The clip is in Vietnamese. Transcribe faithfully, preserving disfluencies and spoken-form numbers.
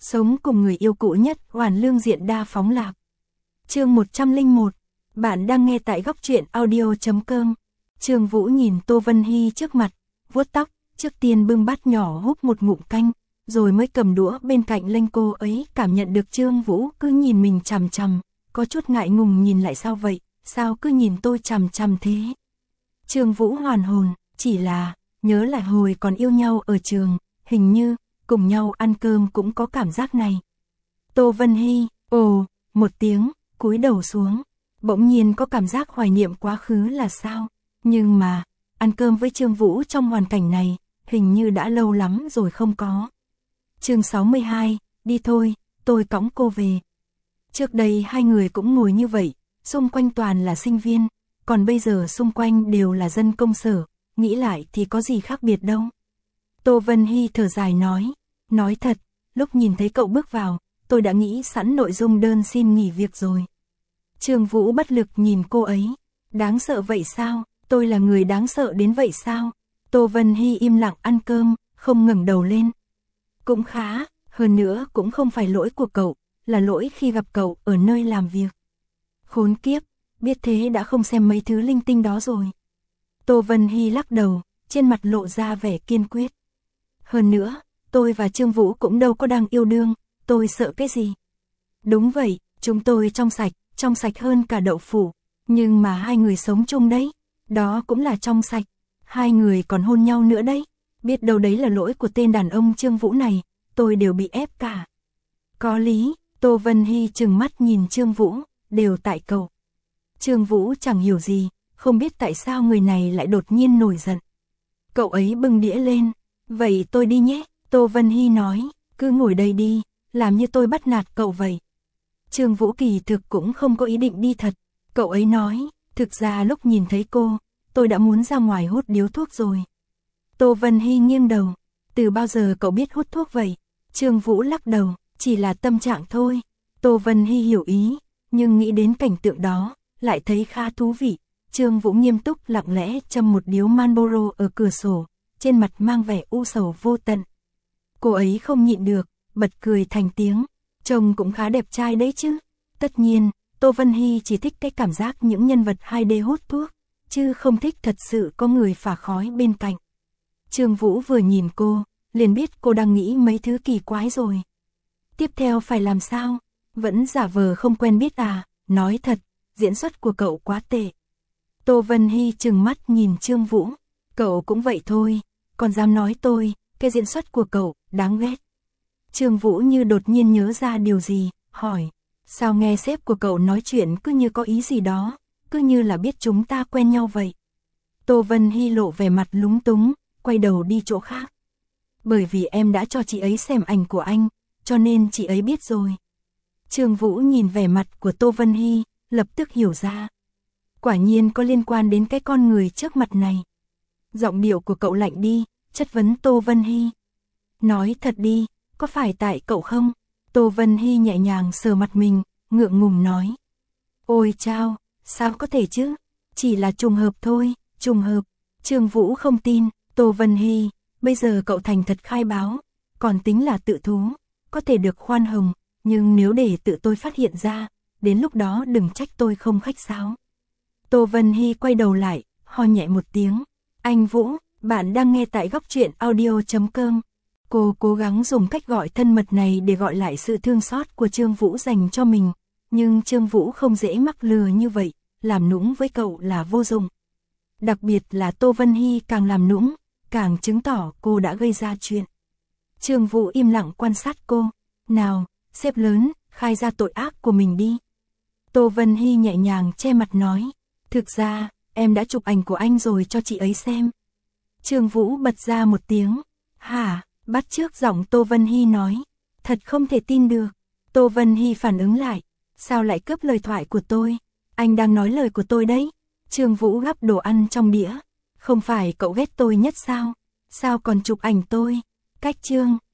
Sống cùng người yêu cũ nhất, hoàn lương diện đa phóng lạc. Chương một trăm lẻ một. Bạn đang nghe tại góc truyện audio chấm com. Trương Vũ nhìn Tô Vân Hy trước mặt, vuốt tóc, trước tiên bưng bát nhỏ húp một ngụm canh, rồi mới cầm đũa bên cạnh lênh cô ấy, cảm nhận được Trương Vũ cứ nhìn mình chằm chằm, có chút ngại ngùng nhìn lại. Sao vậy, sao cứ nhìn tôi chằm chằm thế? Trương Vũ hoàn hồn, chỉ là nhớ lại hồi còn yêu nhau ở trường, hình như cùng nhau ăn cơm cũng có cảm giác này. Tô Vân Hy, ồ, một tiếng, cúi đầu xuống, bỗng nhiên có cảm giác hoài niệm quá khứ là sao? Nhưng mà, ăn cơm với Trương Vũ trong hoàn cảnh này, hình như đã lâu lắm rồi không có. Chương sáu mươi hai, đi thôi, tôi cõng cô về. Trước đây hai người cũng ngồi như vậy, xung quanh toàn là sinh viên, còn bây giờ xung quanh đều là dân công sở, nghĩ lại thì có gì khác biệt đâu. Tô Vân Hy thở dài nói, nói thật, lúc nhìn thấy cậu bước vào, tôi đã nghĩ sẵn nội dung đơn xin nghỉ việc rồi. Trương Vũ bất lực nhìn cô ấy, đáng sợ vậy sao, tôi là người đáng sợ đến vậy sao? Tô Vân Hy im lặng ăn cơm, không ngẩng đầu lên. Cũng khá, hơn nữa cũng không phải lỗi của cậu, là lỗi khi gặp cậu ở nơi làm việc. Khốn kiếp, biết thế đã không xem mấy thứ linh tinh đó rồi. Tô Vân Hy lắc đầu, trên mặt lộ ra vẻ kiên quyết. Hơn nữa, tôi và Trương Vũ cũng đâu có đang yêu đương, tôi sợ cái gì? Đúng vậy, chúng tôi trong sạch, trong sạch hơn cả đậu phụ, nhưng mà hai người sống chung đấy, đó cũng là trong sạch, hai người còn hôn nhau nữa đấy, biết đâu đấy là lỗi của tên đàn ông Trương Vũ này, tôi đều bị ép cả. Có lý, Tô Vân Hy trừng mắt nhìn Trương Vũ, đều tại cậu. Trương Vũ chẳng hiểu gì, không biết tại sao người này lại đột nhiên nổi giận. Cậu ấy bưng đĩa lên, vậy tôi đi nhé, Tô Vân Hy nói, cứ ngồi đây đi, làm như tôi bắt nạt cậu vậy. Trương Vũ kỳ thực cũng không có ý định đi thật, cậu ấy nói, thực ra lúc nhìn thấy cô, tôi đã muốn ra ngoài hút điếu thuốc rồi. Tô Vân Hy nghiêng đầu, từ bao giờ cậu biết hút thuốc vậy? Trương Vũ lắc đầu, chỉ là tâm trạng thôi. Tô Vân Hy hiểu ý, nhưng nghĩ đến cảnh tượng đó, lại thấy khá thú vị. Trương Vũ nghiêm túc lặng lẽ châm một điếu Marlboro ở cửa sổ, trên mặt mang vẻ u sầu vô tận. Cô ấy không nhịn được, bật cười thành tiếng, trông cũng khá đẹp trai đấy chứ. Tất nhiên, Tô Vân Hy chỉ thích cái cảm giác những nhân vật hai D hút thuốc, chứ không thích thật sự có người phả khói bên cạnh. Trương Vũ vừa nhìn cô, liền biết cô đang nghĩ mấy thứ kỳ quái rồi. Tiếp theo phải làm sao? Vẫn giả vờ không quen biết à? Nói thật, diễn xuất của cậu quá tệ. Tô Vân Hy trừng mắt nhìn Trương Vũ, cậu cũng vậy thôi, còn dám nói tôi, cái diễn xuất của cậu, đáng ghét. Trương Vũ như đột nhiên nhớ ra điều gì, hỏi, sao nghe sếp của cậu nói chuyện cứ như có ý gì đó, cứ như là biết chúng ta quen nhau vậy. Tô Vân Hy lộ vẻ mặt lúng túng, quay đầu đi chỗ khác. Bởi vì em đã cho chị ấy xem ảnh của anh, cho nên chị ấy biết rồi. Trương Vũ nhìn vẻ mặt của Tô Vân Hy, lập tức hiểu ra. Quả nhiên có liên quan đến cái con người trước mặt này. Giọng điệu của cậu lạnh đi, chất vấn Tô Vân Hy. Nói thật đi, có phải tại cậu không? Tô Vân Hy nhẹ nhàng sờ mặt mình, ngượng ngùng nói. Ôi chao, sao có thể chứ? Chỉ là trùng hợp thôi, trùng hợp. Trương Vũ không tin, Tô Vân Hy, bây giờ cậu thành thật khai báo, còn tính là tự thú, có thể được khoan hồng, nhưng nếu để tự tôi phát hiện ra, đến lúc đó đừng trách tôi không khách sáo. Tô Vân Hy quay đầu lại, ho nhẹ một tiếng. Anh Vũ, bạn đang nghe tại góc truyện audio chấm com. Cô cố gắng dùng cách gọi thân mật này để gọi lại sự thương xót của Trương Vũ dành cho mình, nhưng Trương Vũ không dễ mắc lừa như vậy, làm nũng với cậu là vô dụng. Đặc biệt là Tô Vân Hy càng làm nũng, càng chứng tỏ cô đã gây ra chuyện. Trương Vũ im lặng quan sát cô. Nào, sếp lớn, khai ra tội ác của mình đi. Tô Vân Hy nhẹ nhàng che mặt nói. Thực ra, em đã chụp ảnh của anh rồi cho chị ấy xem. Trương Vũ bật ra một tiếng. Hả, bắt chước giọng Tô Vân Hy nói. Thật không thể tin được. Tô Vân Hy phản ứng lại. Sao lại cướp lời thoại của tôi? Anh đang nói lời của tôi đấy. Trương Vũ gắp đồ ăn trong đĩa. Không phải cậu ghét tôi nhất sao? Sao còn chụp ảnh tôi? Cách Trương.